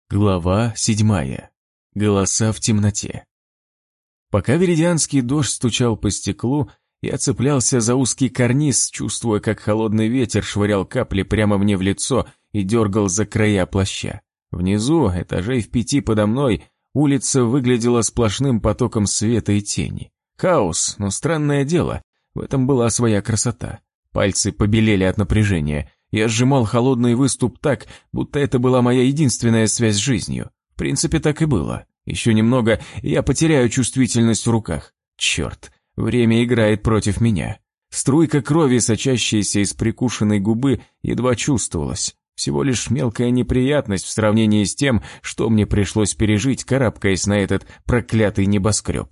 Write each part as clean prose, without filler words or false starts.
Глава 7. Голоса в темноте. Пока веридианский дождь стучал по стеклу, я цеплялся за узкий карниз, чувствуя, как холодный ветер швырял капли прямо мне в лицо и дергал за края плаща. Внизу, этажей в 5 подо мной, улица выглядела сплошным потоком света и тени. Хаос, но странное дело, в этом была своя красота. Пальцы побелели от напряжения. Я сжимал холодный выступ так, будто это была моя единственная связь с жизнью. В принципе, так и было. Еще немного, и я потеряю чувствительность в руках. Черт, время играет против меня. Струйка крови, сочащаяся из прикушенной губы, едва чувствовалась. Всего лишь мелкая неприятность в сравнении с тем, что мне пришлось пережить, карабкаясь на этот проклятый небоскреб.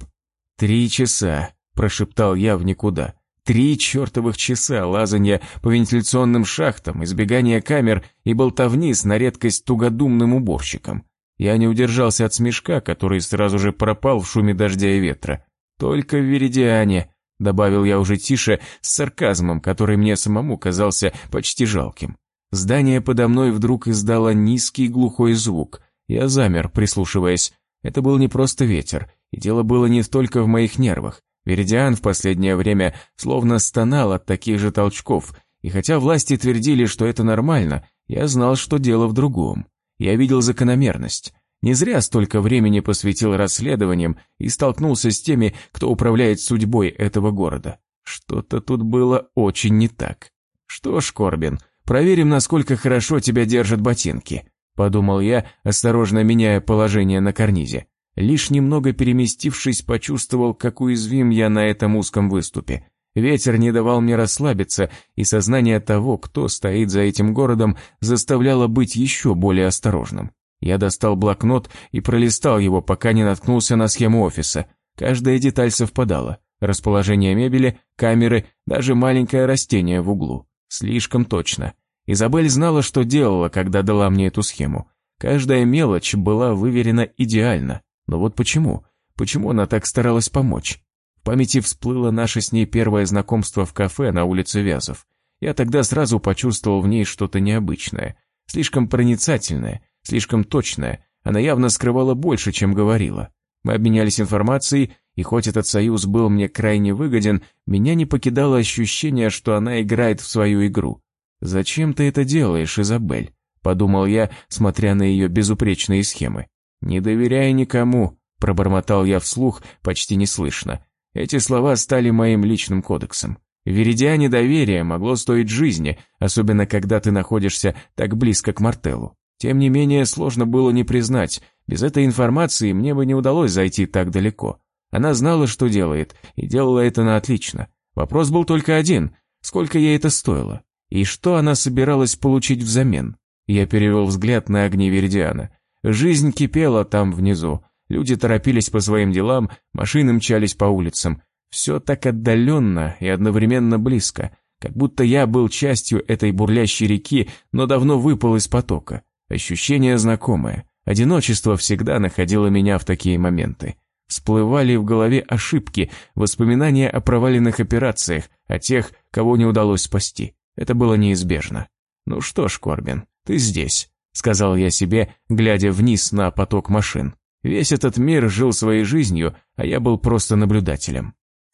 3 часа, прошептал я в никуда. 3 чертовых часа лазанья по вентиляционным шахтам, избегания камер и болтовни с на редкость тугодумным уборщиком. Я не удержался от смешка, который сразу же пропал в шуме дождя и ветра. «Только в Веридиане», — добавил я уже тише, с сарказмом, который мне самому казался почти жалким. Здание подо мной вдруг издало низкий глухой звук. Я замер, прислушиваясь. Это был не просто ветер, и дело было не только в моих нервах. Веридиан в последнее время словно стонал от таких же толчков, и хотя власти твердили, что это нормально, я знал, что дело в другом. Я видел закономерность. Не зря столько времени посвятил расследованиям и столкнулся с теми, кто управляет судьбой этого города. Что-то тут было очень не так. «Что ж, Корбин, проверим, насколько хорошо тебя держат ботинки», — подумал я, осторожно меняя положение на карнизе. Лишь немного переместившись, почувствовал, как уязвим я на этом узком выступе. Ветер не давал мне расслабиться, и сознание того, кто стоит за этим городом, заставляло быть еще более осторожным. Я достал блокнот и пролистал его, пока не наткнулся на схему офиса. Каждая деталь совпадала. Расположение мебели, камеры, даже маленькое растение в углу. Слишком точно. Изабель знала, что делала, когда дала мне эту схему. Каждая мелочь была выверена идеально. Но вот почему? Почему она так старалась помочь? В памяти всплыло наше с ней первое знакомство в кафе на улице Вязов. Я тогда сразу почувствовал в ней что-то необычное. Слишком проницательное, слишком точное. Она явно скрывала больше, чем говорила. Мы обменялись информацией, и хоть этот союз был мне крайне выгоден, меня не покидало ощущение, что она играет в свою игру. «Зачем ты это делаешь, Изабель?» – подумал я, смотря на ее безупречные схемы. «Не доверяй никому», – пробормотал я вслух, почти неслышно. Эти слова стали моим личным кодексом. В Веридиане доверие могло стоить жизни, особенно когда ты находишься так близко к Мартеллу. Тем не менее, сложно было не признать, без этой информации мне бы не удалось зайти так далеко. Она знала, что делает, и делала это на отлично. Вопрос был только один – сколько ей это стоило? И что она собиралась получить взамен? Я перевел взгляд на огни Веридиана. Жизнь кипела там внизу. Люди торопились по своим делам, машины мчались по улицам. Все так отдаленно и одновременно близко, как будто я был частью этой бурлящей реки, но давно выпал из потока. Ощущение знакомое. Одиночество всегда находило меня в такие моменты. Всплывали в голове ошибки, воспоминания о проваленных операциях, о тех, кого не удалось спасти. Это было неизбежно. «Ну что ж, Корбин, ты здесь», — сказал я себе, глядя вниз на поток машин. Весь этот мир жил своей жизнью, а я был просто наблюдателем.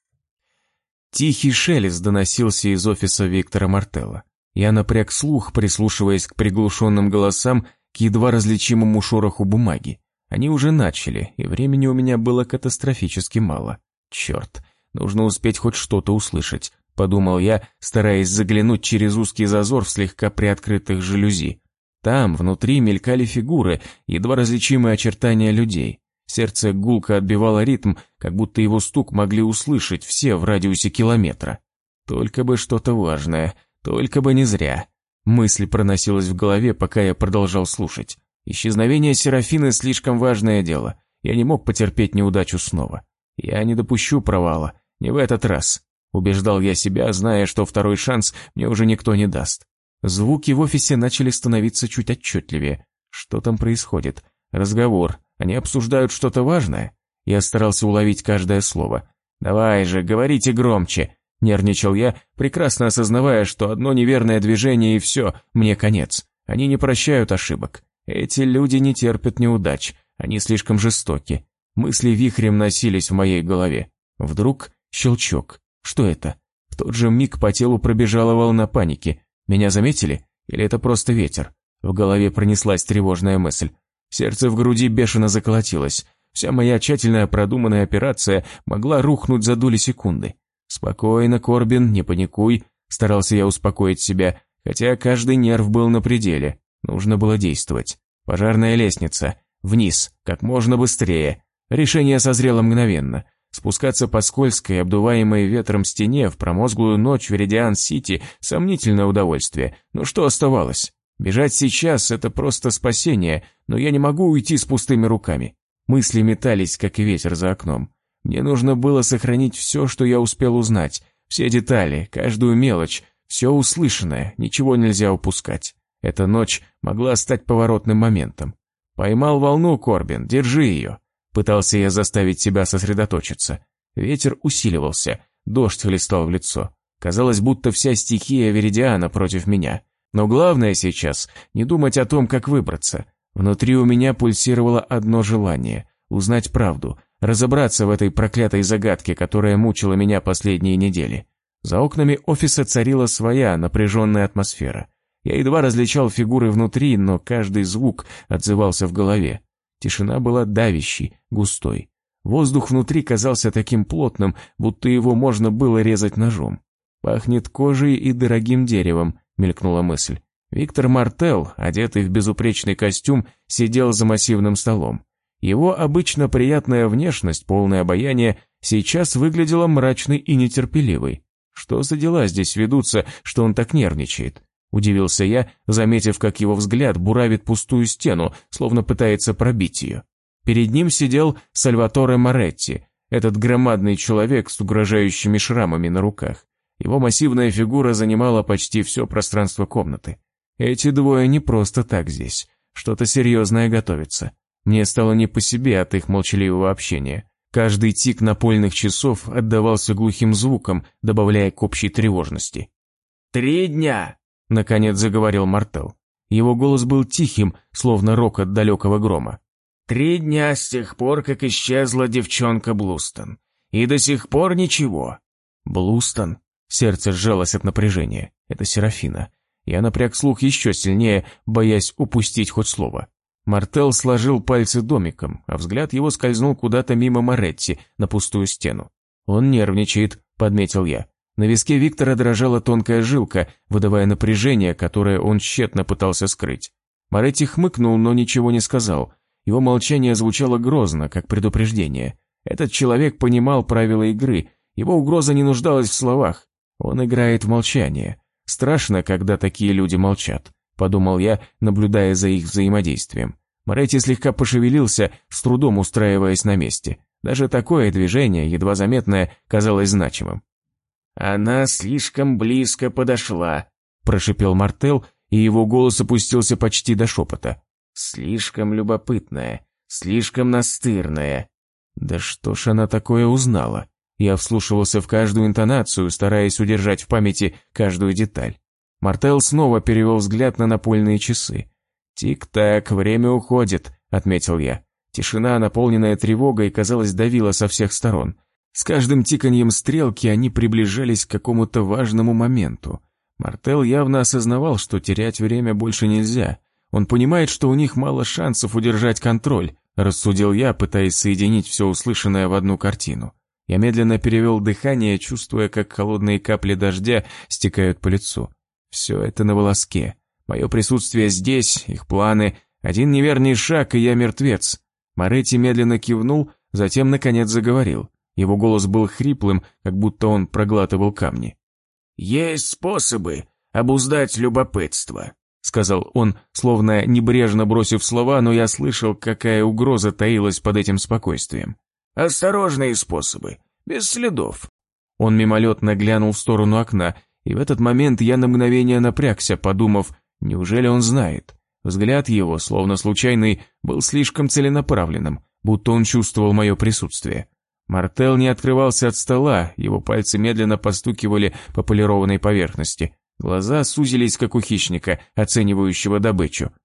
Тихий шелест доносился из офиса Виктора Мартелла. Я напряг слух, прислушиваясь к приглушенным голосам, к едва различимому шороху бумаги. Они уже начали, и времени у меня было катастрофически мало. Черт, нужно успеть хоть что-то услышать, подумал я, стараясь заглянуть через узкий зазор в слегка приоткрытых жалюзи. Там, внутри, мелькали фигуры, едва различимые очертания людей. Сердце гулко отбивало ритм, как будто его стук могли услышать все в радиусе километра. Только бы что-то важное, только бы не зря. Мысль проносилась в голове, пока я продолжал слушать. Исчезновение Серафины слишком важное дело. Я не мог потерпеть неудачу снова. Я не допущу провала, не в этот раз. Убеждал я себя, зная, что второй шанс мне уже никто не даст. Звуки в офисе начали становиться чуть отчетливее. Что там происходит? Разговор. Они обсуждают что-то важное? Я старался уловить каждое слово. «Давай же, говорите громче!» Нервничал я, прекрасно осознавая, что одно неверное движение и все, мне конец. Они не прощают ошибок. Эти люди не терпят неудач, они слишком жестоки. Мысли вихрем носились в моей голове. Вдруг щелчок. Что это? В тот же миг по телу пробежала волна паники. Меня заметили? Или это просто ветер? В голове пронеслась тревожная мысль. Сердце в груди бешено заколотилось. Вся моя тщательно продуманная операция могла рухнуть за доли секунды. «Спокойно, Корбин, не паникуй», – старался я успокоить себя, хотя каждый нерв был на пределе. Нужно было действовать. Пожарная лестница. Вниз, как можно быстрее. Решение созрело мгновенно. Спускаться по скользкой, обдуваемой ветром стене в промозглую ночь в Веридиан-Сити – сомнительное удовольствие. Но что оставалось? Бежать сейчас – это просто спасение, но я не могу уйти с пустыми руками. Мысли метались, как и ветер за окном. Мне нужно было сохранить все, что я успел узнать, все детали, каждую мелочь, все услышанное, ничего нельзя упускать. Эта ночь могла стать поворотным моментом. «Поймал волну, Корбин, держи ее». Пытался я заставить себя сосредоточиться. Ветер усиливался, дождь хлестал в лицо. Казалось, будто вся стихия Веридиана против меня. Но главное сейчас – не думать о том, как выбраться. Внутри у меня пульсировало одно желание – узнать правду, разобраться в этой проклятой загадке, которая мучила меня последние недели. За окнами офиса царила своя напряженная атмосфера. Я едва различал фигуры внутри, но каждый звук отзывался в голове. Тишина была давящей, густой. Воздух внутри казался таким плотным, будто его можно было резать ножом. «Пахнет кожей и дорогим деревом», — мелькнула мысль. Виктор Мартел, одетый в безупречный костюм, сидел за массивным столом. Его обычно приятная внешность, полное обаяние, сейчас выглядела мрачной и нетерпеливой. Что за дела здесь ведутся, что он так нервничает? Удивился я, заметив, как его взгляд буравит пустую стену, словно пытается пробить ее. Перед ним сидел Сальваторе Моретти, этот громадный человек с угрожающими шрамами на руках. Его массивная фигура занимала почти все пространство комнаты. Эти двое не просто так здесь. Что-то серьезное готовится. Мне стало не по себе от их молчаливого общения. Каждый тик напольных часов отдавался глухим звуком, добавляя к общей тревожности. 3 дня!» — наконец заговорил Мартел. Его голос был тихим, словно рокот далекого грома. 3 дня с тех пор, как исчезла девчонка Блустон. И до сих пор ничего. Блустон? Сердце сжалось от напряжения. Это Серафина. Я напряг слух еще сильнее, боясь упустить хоть слово. Мартел сложил пальцы домиком, а взгляд его скользнул куда-то мимо Моретти на пустую стену. «Он нервничает», — подметил я. На виске Виктора дрожала тонкая жилка, выдавая напряжение, которое он тщетно пытался скрыть. Моретти хмыкнул, но ничего не сказал. Его молчание звучало грозно, как предупреждение. Этот человек понимал правила игры, его угроза не нуждалась в словах. Он играет в молчание. Страшно, когда такие люди молчат, подумал я, наблюдая за их взаимодействием. Моретти слегка пошевелился, с трудом устраиваясь на месте. Даже такое движение, едва заметное, казалось значимым. «Она слишком близко подошла», – прошипел Мартел, и его голос опустился почти до шепота. «Слишком любопытная, слишком настырная». Да что ж она такое узнала? Я вслушивался в каждую интонацию, стараясь удержать в памяти каждую деталь. Мартел снова перевел взгляд на напольные часы. «Тик-так, время уходит», — отметил я. Тишина, наполненная тревогой, казалось, давила со всех сторон. С каждым тиканьем стрелки они приближались к какому-то важному моменту. Мартел явно осознавал, что терять время больше нельзя. Он понимает, что у них мало шансов удержать контроль, рассудил я, пытаясь соединить все услышанное в одну картину. Я медленно перевел дыхание, чувствуя, как холодные капли дождя стекают по лицу. Все это на волоске. Мое присутствие здесь, их планы, один неверный шаг, и я мертвец. Моретти медленно кивнул, затем наконец заговорил. Его голос был хриплым, как будто он проглатывал камни. «Есть способы обуздать любопытство», — сказал он, словно небрежно бросив слова, но я слышал, какая угроза таилась под этим спокойствием. «Осторожные способы, без следов». Он мимолетно глянул в сторону окна, и в этот момент я на мгновение напрягся, подумав, неужели он знает? Взгляд его, словно случайный, был слишком целенаправленным, будто он чувствовал мое присутствие. Мартел не открывался от стола, его пальцы медленно постукивали по полированной поверхности. Глаза сузились, как у хищника, оценивающего добычу.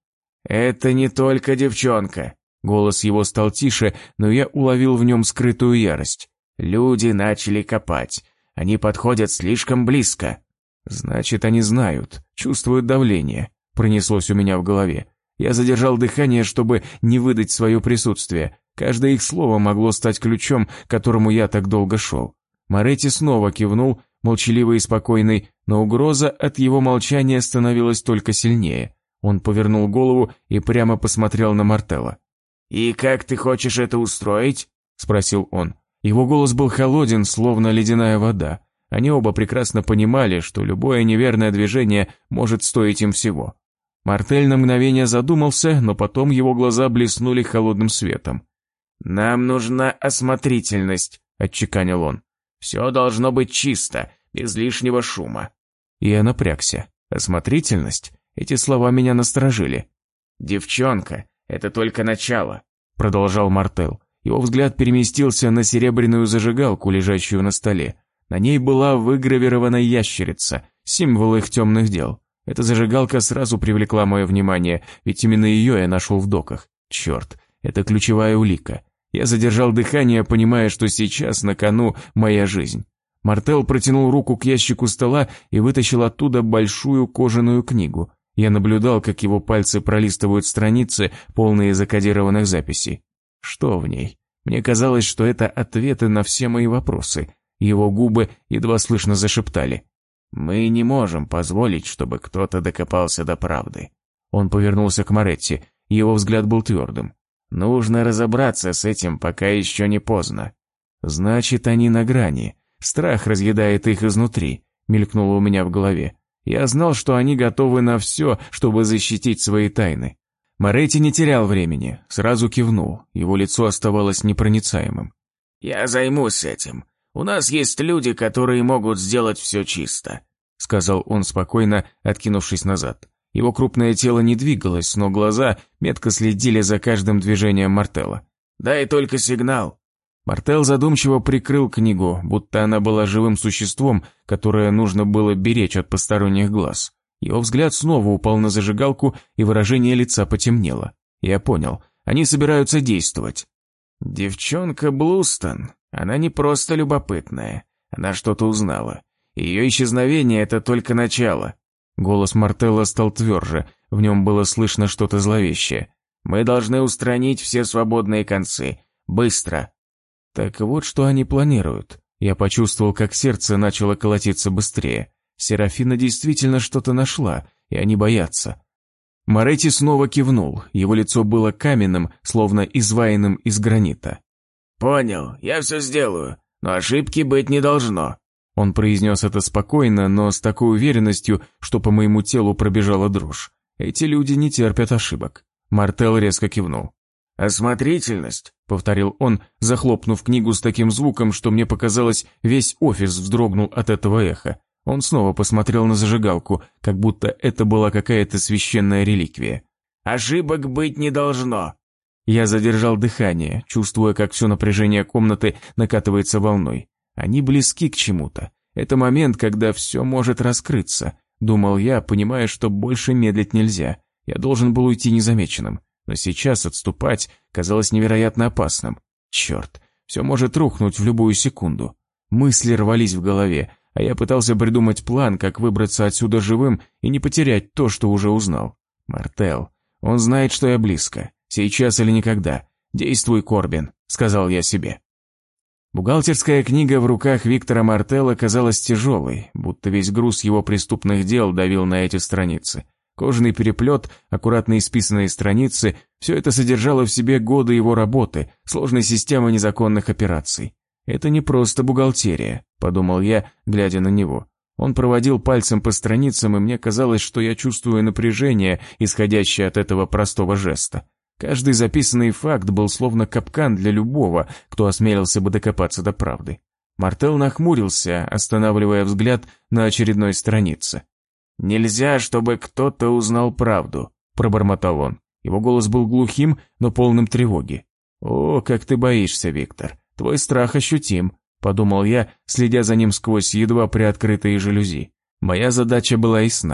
«Это не только девчонка». Голос его стал тише, но я уловил в нем скрытую ярость. «Люди начали копать. Они подходят слишком близко». «Значит, они знают, чувствуют давление», — пронеслось у меня в голове. Я задержал дыхание, чтобы не выдать свое присутствие. Каждое их слово могло стать ключом, к которому я так долго шел. Моретти снова кивнул, молчаливый и спокойный, но угроза от его молчания становилась только сильнее. Он повернул голову и прямо посмотрел на Мартелла. «И как ты хочешь это устроить?» – спросил он. Его голос был холоден, словно ледяная вода. Они оба прекрасно понимали, что любое неверное движение может стоить им всего. Мартель на мгновение задумался, но потом его глаза блеснули холодным светом. «Нам нужна осмотрительность», – отчеканил он. «Все должно быть чисто, без лишнего шума». Я напрягся. «Осмотрительность?» Эти слова меня насторожили. «Девчонка, это только начало», – продолжал Мартелл. Его взгляд переместился на серебряную зажигалку, лежащую на столе. На ней была выгравирована ящерица, символ их темных дел. Эта зажигалка сразу привлекла мое внимание, ведь именно ее я нашел в доках. Черт, это ключевая улика. Я задержал дыхание, понимая, что сейчас на кону моя жизнь. Мартелл протянул руку к ящику стола и вытащил оттуда большую кожаную книгу. Я наблюдал, как его пальцы пролистывают страницы, полные закодированных записей. Что в ней? Мне казалось, что это ответы на все мои вопросы. Его губы едва слышно зашептали. «Мы не можем позволить, чтобы кто-то докопался до правды». Он повернулся к Моретти, его взгляд был твердым. «Нужно разобраться с этим, пока еще не поздно». «Значит, они на грани. Страх разъедает их изнутри», — мелькнуло у меня в голове. Я знал, что они готовы на все, чтобы защитить свои тайны. Моретти не терял времени, сразу кивнул, его лицо оставалось непроницаемым. «Я займусь этим. У нас есть люди, которые могут сделать все чисто», — сказал он спокойно, откинувшись назад. Его крупное тело не двигалось, но глаза метко следили за каждым движением Мартелла. «Дай только сигнал». Мартелл задумчиво прикрыл книгу, будто она была живым существом, которое нужно было беречь от посторонних глаз. Его взгляд снова упал на зажигалку, и выражение лица потемнело. Я понял, они собираются действовать. «Девчонка Блустон, она не просто любопытная, она что-то узнала. Ее исчезновение – это только начало». Голос Мартелла стал тверже, в нем было слышно что-то зловещее. «Мы должны устранить все свободные концы. Быстро!» Так вот, что они планируют. Я почувствовал, как сердце начало колотиться быстрее. Серафина действительно что-то нашла, и они боятся. Моретти снова кивнул, его лицо было каменным, словно изваянным из гранита. «Понял, я все сделаю, но ошибки быть не должно». Он произнес это спокойно, но с такой уверенностью, что по моему телу пробежала дрожь. Эти люди не терпят ошибок. Мартелл резко кивнул. «Осмотрительность», — повторил он, захлопнув книгу с таким звуком, что мне показалось, весь офис вздрогнул от этого эха. Он снова посмотрел на зажигалку, как будто это была какая-то священная реликвия. «Ошибок быть не должно». Я задержал дыхание, чувствуя, как все напряжение комнаты накатывается волной. Они близки к чему-то. Это момент, когда все может раскрыться. Думал я, понимая, что больше медлить нельзя. Я должен был уйти незамеченным. Но сейчас отступать казалось невероятно опасным. Черт, все может рухнуть в любую секунду. Мысли рвались в голове, а я пытался придумать план, как выбраться отсюда живым и не потерять то, что уже узнал. Мартелл, он знает, что я близко. Сейчас или никогда. Действуй, Корбин, сказал я себе. Бухгалтерская книга в руках Виктора Мартелла казалась тяжелой, будто весь груз его преступных дел давил на эти страницы. Кожаный переплет, аккуратно исписанные страницы – все это содержало в себе годы его работы, сложной системы незаконных операций. «Это не просто бухгалтерия», – подумал я, глядя на него. Он проводил пальцем по страницам, и мне казалось, что я чувствую напряжение, исходящее от этого простого жеста. Каждый записанный факт был словно капкан для любого, кто осмелился бы докопаться до правды. Мартелл нахмурился, останавливая взгляд на очередной странице. «Нельзя, чтобы кто-то узнал правду», – пробормотал он. Его голос был глухим, но полным тревоги. «О, как ты боишься, Виктор. Твой страх ощутим», – подумал я, следя за ним сквозь едва приоткрытые жалюзи. Моя задача была ясна.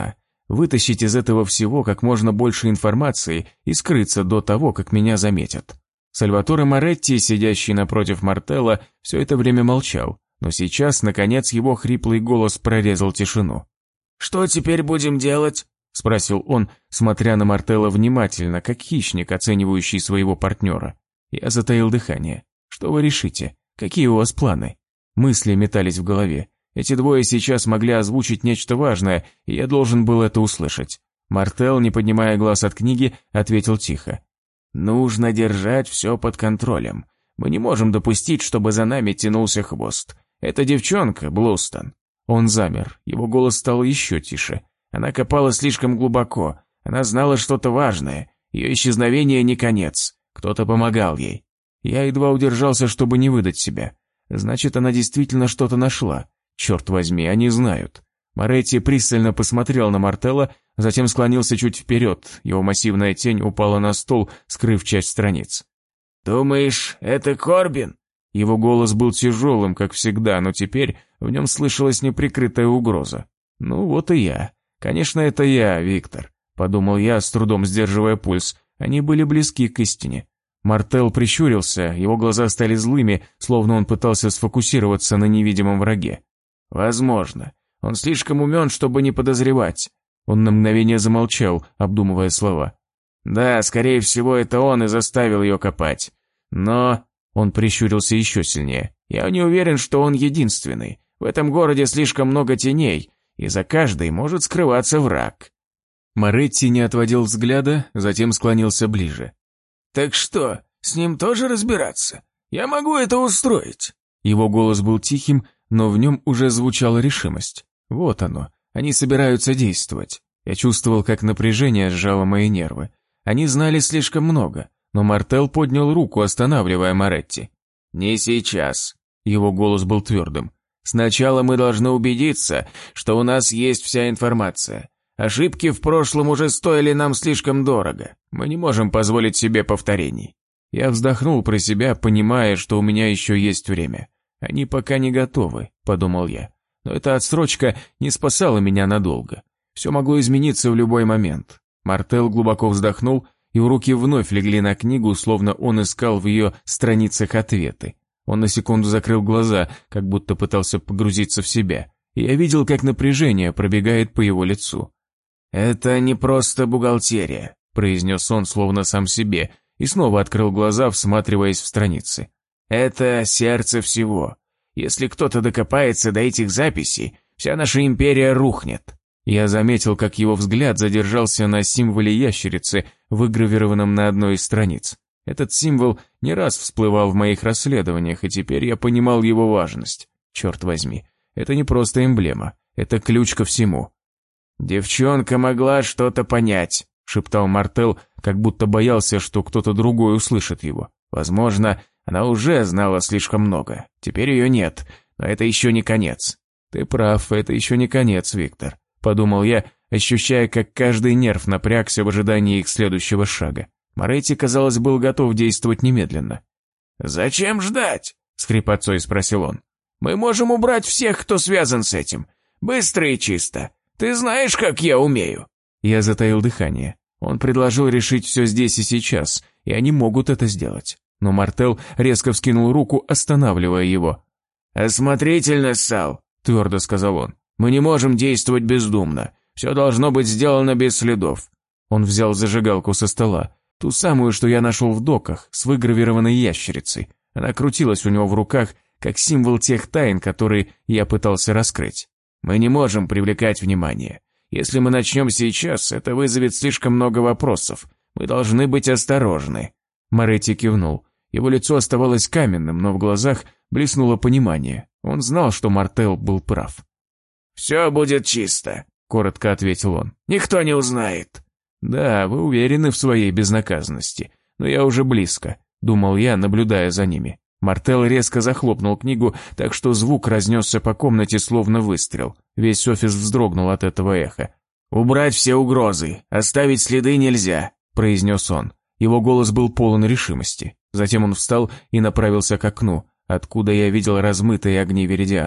вытащить из этого всего как можно больше информации и скрыться до того, как меня заметят. Сальваторе Моретти, сидящий напротив Мартелла, все это время молчал, но сейчас, наконец, его хриплый голос прорезал тишину. «Что теперь будем делать?» – спросил он, смотря на Мартелла внимательно, как хищник, оценивающий своего партнера. Я затаил дыхание. «Что вы решите? Какие у вас планы?» Мысли метались в голове. Эти двое сейчас могли озвучить нечто важное, и я должен был это услышать. Мартелл, не поднимая глаз от книги, ответил тихо. «Нужно держать все под контролем. Мы не можем допустить, чтобы за нами тянулся хвост. Эта девчонка, Блустон». Он замер, его голос стал еще тише. Она копала слишком глубоко, она знала что-то важное, ее исчезновение не конец, кто-то помогал ей. Я едва удержался, чтобы не выдать себя. Значит, она действительно что-то нашла. Черт возьми, они знают. Моретти пристально посмотрел на Мартелла, затем склонился чуть вперед, его массивная тень упала на стол, скрыв часть страниц. «Думаешь, это Корбин?» Его голос был тяжелым, как всегда, но теперь в нем слышалась неприкрытая угроза. «Ну вот и я. Конечно, это я, Виктор», — подумал я, с трудом сдерживая пульс. Они были близки к истине. Мартелл прищурился, его глаза стали злыми, словно он пытался сфокусироваться на невидимом враге. «Возможно. Он слишком умен, чтобы не подозревать». Он на мгновение замолчал, обдумывая слова. «Да, скорее всего, это он и заставил ее копать. Но...» Он прищурился еще сильнее. «Я не уверен, что он единственный. В этом городе слишком много теней, и за каждой может скрываться враг». Моретти не отводил взгляда, затем склонился ближе. «Так что, с ним тоже разбираться? Я могу это устроить». Его голос был тихим, но в нем уже звучала решимость. Вот оно, они собираются действовать. Я чувствовал, как напряжение сжало мои нервы. Они знали слишком много, но Мартелл поднял руку, останавливая Моретти. «Не сейчас». Его голос был твердым. «Сначала мы должны убедиться, что у нас есть вся информация. Ошибки в прошлом уже стоили нам слишком дорого. Мы не можем позволить себе повторений». Я вздохнул про себя, понимая, что у меня еще есть время. «Они пока не готовы», — подумал я. Но эта отсрочка не спасала меня надолго. Все могло измениться в любой момент. Мартелл глубоко вздохнул, его руки вновь легли на книгу, словно он искал в ее страницах ответы. Он на секунду закрыл глаза, как будто пытался погрузиться в себя. И я видел, как напряжение пробегает по его лицу. «Это не просто бухгалтерия», — произнес он словно сам себе, и снова открыл глаза, всматриваясь в страницы. «Это сердце всего. Если кто-то докопается до этих записей, вся наша империя рухнет». Я заметил, как его взгляд задержался на символе ящерицы, выгравированном на одной из страниц. Этот символ не раз всплывал в моих расследованиях, и теперь я понимал его важность. Черт возьми, это не просто эмблема, это ключ ко всему. «Девчонка могла что-то понять», — шептал Мартелл, как будто боялся, что кто-то другой услышит его. «Возможно, она уже знала слишком много. Теперь ее нет, но это еще не конец». «Ты прав, это еще не конец, Виктор», — подумал я, ощущая, как каждый нерв напрягся в ожидании их следующего шага. Моретти, казалось, был готов действовать немедленно. «Зачем ждать?» — с хрипотцой спросил он. «Мы можем убрать всех, кто связан с этим. Быстро и чисто. Ты знаешь, как я умею». Я затаил дыхание. Он предложил решить все здесь и сейчас, и они могут это сделать. Но Мартелл резко вскинул руку, останавливая его. «Осмотрительно, Сал», — твердо сказал он. «Мы не можем действовать бездумно. Все должно быть сделано без следов». Он взял зажигалку со стола, ту самую, что я нашел в доках, с выгравированной ящерицей. Она крутилась у него в руках, как символ тех тайн, которые я пытался раскрыть. «Мы не можем привлекать внимание. Если мы начнем сейчас, это вызовет слишком много вопросов. Мы должны быть осторожны». Моретти кивнул. Его лицо оставалось каменным, но в глазах блеснуло понимание. Он знал, что Мартелл был прав. «Все будет чисто», — коротко ответил он. «Никто не узнает». «Да, вы уверены в своей безнаказанности, но я уже близко», — думал я, наблюдая за ними. Мартелл резко захлопнул книгу, так что звук разнесся по комнате, словно выстрел. Весь офис вздрогнул от этого эха. «Убрать все угрозы, оставить следы нельзя», — произнес он. Его голос был полон решимости. Затем он встал и направился к окну, откуда я видел размытые огни Веридиана.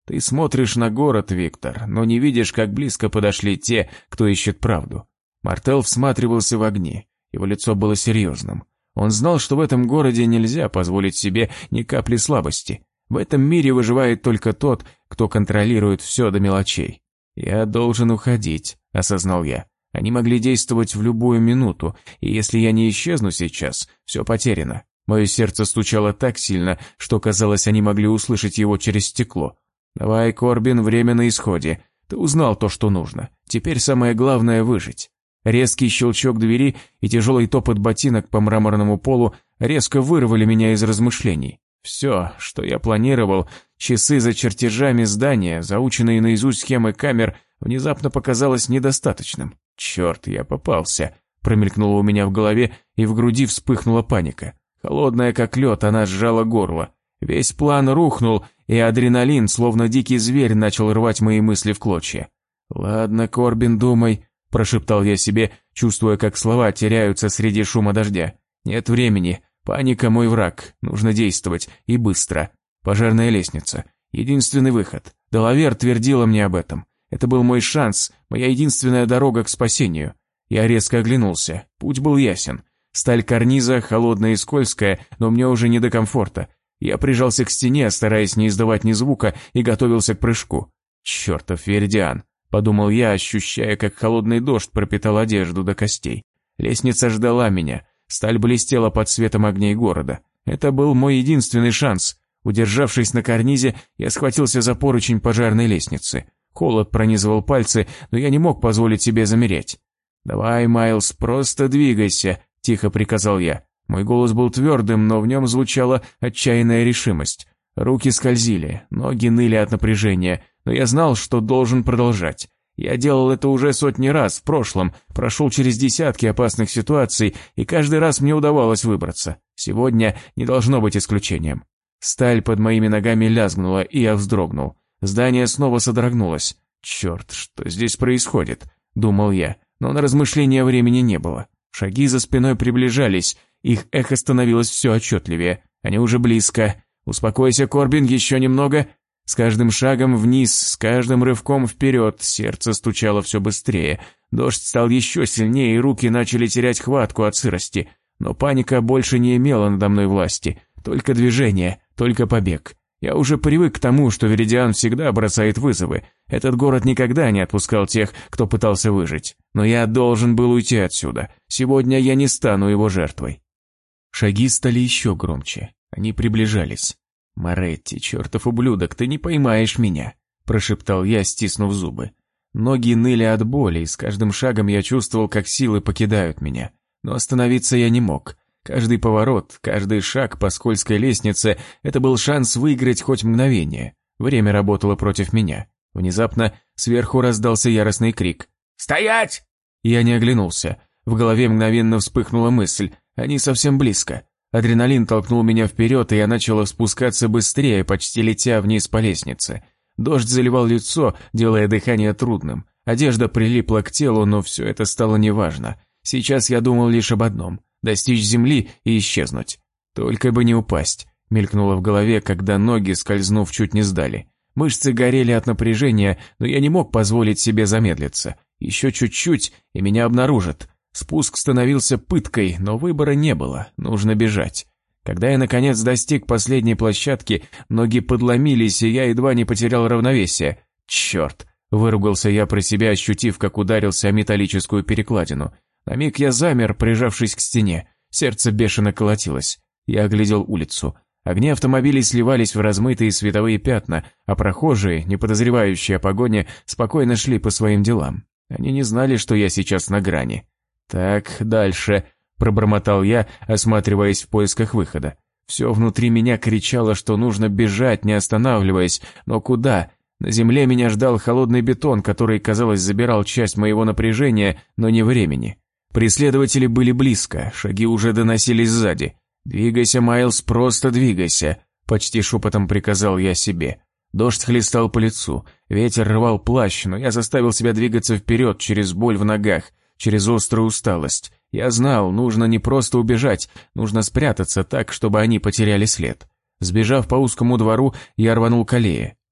Ты смотришь на город, Виктор, но не видишь, как близко подошли те, кто ищет правду. Мартел всматривался в огни. Его лицо было серьезным. Он знал, что в этом городе нельзя позволить себе ни капли слабости. В этом мире выживает только тот, кто контролирует все до мелочей. «Я должен уходить», — осознал я. Они могли действовать в любую минуту, и если я не исчезну сейчас, все потеряно. Мое сердце стучало так сильно, что казалось, они могли услышать его через стекло. «Давай, Корбин, время на исходе. Ты узнал то, что нужно. Теперь самое главное — выжить». Резкий щелчок двери и тяжелый топот ботинок по мраморному полу резко вырвали меня из размышлений. Все, что я планировал, часы за чертежами здания, заученные наизусть схемы камер, внезапно показалось недостаточным. «Черт, я попался», — промелькнуло у меня в голове, и в груди вспыхнула паника. Холодная как лед, она сжала горло. Весь план рухнул, и адреналин, словно дикий зверь, начал рвать мои мысли в клочья. «Ладно, Корбин, думай», — прошептал я себе, чувствуя, как слова теряются среди шума дождя. «Нет времени. Паника — мой враг. Нужно действовать. И быстро. Пожарная лестница. Единственный выход. Делавер твердила мне об этом. Это был мой шанс, моя единственная дорога к спасению. Я резко оглянулся. Путь был ясен. Сталь карниза, холодная и скользкая, но мне уже не до комфорта. Я прижался к стене, стараясь не издавать ни звука, и готовился к прыжку. «Чертов Веридиан», — подумал я, ощущая, как холодный дождь пропитал одежду до костей. Лестница ждала меня. Сталь блестела под светом огней города. Это был мой единственный шанс. Удержавшись на карнизе, я схватился за поручень пожарной лестницы. Холод пронизывал пальцы, но я не мог позволить себе замереть. «Давай, Майлз, просто двигайся», — тихо приказал я. Мой голос был твердым, но в нем звучала отчаянная решимость. Руки скользили, ноги ныли от напряжения, но я знал, что должен продолжать. Я делал это уже сотни раз в прошлом, прошел через десятки опасных ситуаций, и каждый раз мне удавалось выбраться. Сегодня не должно быть исключением. Сталь под моими ногами лязгнула, и я вздрогнул. Здание снова содрогнулось. «Черт, что здесь происходит?» – думал я, но на размышления времени не было. Шаги за спиной приближались, их эхо становилось все отчетливее. Они уже близко. «Успокойся, Корбин, еще немного». С каждым шагом вниз, с каждым рывком вперед, сердце стучало все быстрее. Дождь стал еще сильнее, и руки начали терять хватку от сырости. Но паника больше не имела надо мной власти. Только движение, только побег. Я уже привык к тому, что Веридиан всегда бросает вызовы. Этот город никогда не отпускал тех, кто пытался выжить. Но я должен был уйти отсюда. Сегодня я не стану его жертвой. Шаги стали еще громче. Они приближались. «Моретти, чертов ублюдок, ты не поймаешь меня», – прошептал я, стиснув зубы. Ноги ныли от боли, и с каждым шагом я чувствовал, как силы покидают меня. Но остановиться я не мог. Каждый поворот, каждый шаг по скользкой лестнице – это был шанс выиграть хоть мгновение. Время работало против меня. Внезапно сверху раздался яростный крик. «Стоять!» Я не оглянулся. В голове мгновенно вспыхнула мысль. Они совсем близко. Адреналин толкнул меня вперед, и я начал спускаться быстрее, почти летя вниз по лестнице. Дождь заливал лицо, делая дыхание трудным. Одежда прилипла к телу, но все это стало неважно. Сейчас я думал лишь об одном – достичь земли и исчезнуть. Только бы не упасть, мелькнуло в голове, когда ноги, скользнув, чуть не сдали. Мышцы горели от напряжения, но я не мог позволить себе замедлиться. Еще чуть-чуть, и меня обнаружат. Спуск становился пыткой, но выбора не было, нужно бежать. Когда я наконец достиг последней площадки, ноги подломились, и я едва не потерял равновесие. «Черт!» – выругался я про себя, ощутив, как ударился о металлическую перекладину. На миг я замер, прижавшись к стене. Сердце бешено колотилось. Я оглядел улицу. Огни автомобилей сливались в размытые световые пятна, а прохожие, не подозревающие о погоне, спокойно шли по своим делам. Они не знали, что я сейчас на грани. «Так, дальше», – пробормотал я, осматриваясь в поисках выхода. Все внутри меня кричало, что нужно бежать, не останавливаясь, но куда? На земле меня ждал холодный бетон, который, казалось, забирал часть моего напряжения, но не времени. Преследователи были близко, шаги уже доносились сзади. «Двигайся, Майлз, просто двигайся», – почти шепотом приказал я себе. Дождь хлестал по лицу, ветер рвал плащ, но я заставил себя двигаться вперед через боль в ногах, через острую усталость. Я знал, нужно не просто убежать, нужно спрятаться так, чтобы они потеряли след. Сбежав по узкому двору, я рванул к аллее.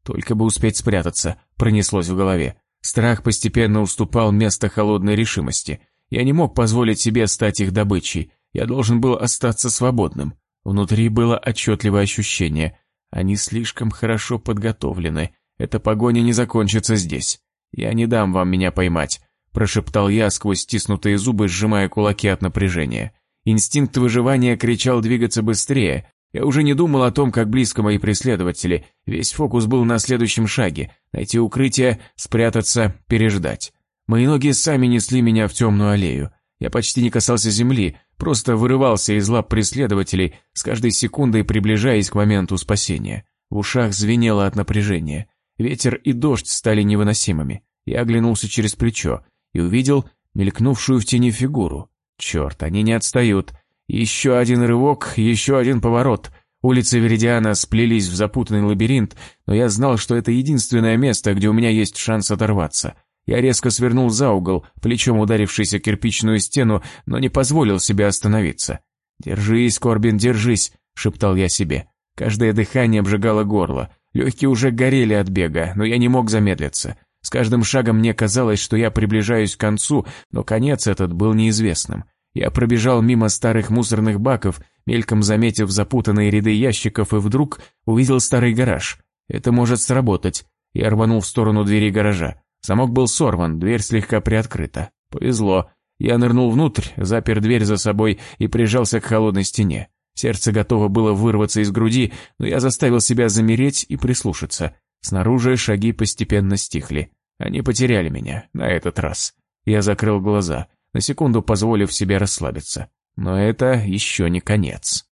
Только бы успеть спрятаться, пронеслось в голове. Страх постепенно уступал место холодной решимости. Я не мог позволить себе стать их добычей. Я должен был остаться свободным. Внутри было отчетливое ощущение. Они слишком хорошо подготовлены. Эта погоня не закончится здесь. Я не дам вам меня поймать, прошептал я сквозь стиснутые зубы, сжимая кулаки от напряжения. Инстинкт выживания кричал двигаться быстрее. Я уже не думал о том, как близко мои преследователи. Весь фокус был на следующем шаге. Найти укрытие, спрятаться, переждать. Мои ноги сами несли меня в темную аллею. Я почти не касался земли, просто вырывался из лап преследователей, с каждой секундой приближаясь к моменту спасения. В ушах звенело от напряжения. Ветер и дождь стали невыносимыми. Я оглянулся через плечо и увидел мелькнувшую в тени фигуру. Черт, они не отстают. Еще один рывок, еще один поворот. Улицы Веридиана сплелись в запутанный лабиринт, но я знал, что это единственное место, где у меня есть шанс оторваться. Я резко свернул за угол, плечом ударившись о кирпичную стену, но не позволил себе остановиться. «Держись, Корбин, держись», — шептал я себе. Каждое дыхание обжигало горло. Легкие уже горели от бега, но я не мог замедлиться. С каждым шагом мне казалось, что я приближаюсь к концу, но конец этот был неизвестным. Я пробежал мимо старых мусорных баков, мельком заметив запутанные ряды ящиков, и вдруг увидел старый гараж. Это может сработать. Я рванул в сторону двери гаража. Замок был сорван, дверь слегка приоткрыта. Повезло. Я нырнул внутрь, запер дверь за собой и прижался к холодной стене. Сердце готово было вырваться из груди, но я заставил себя замереть и прислушаться. Снаружи шаги постепенно стихли. Они потеряли меня, на этот раз. Я закрыл глаза, на секунду позволив себе расслабиться. Но это еще не конец.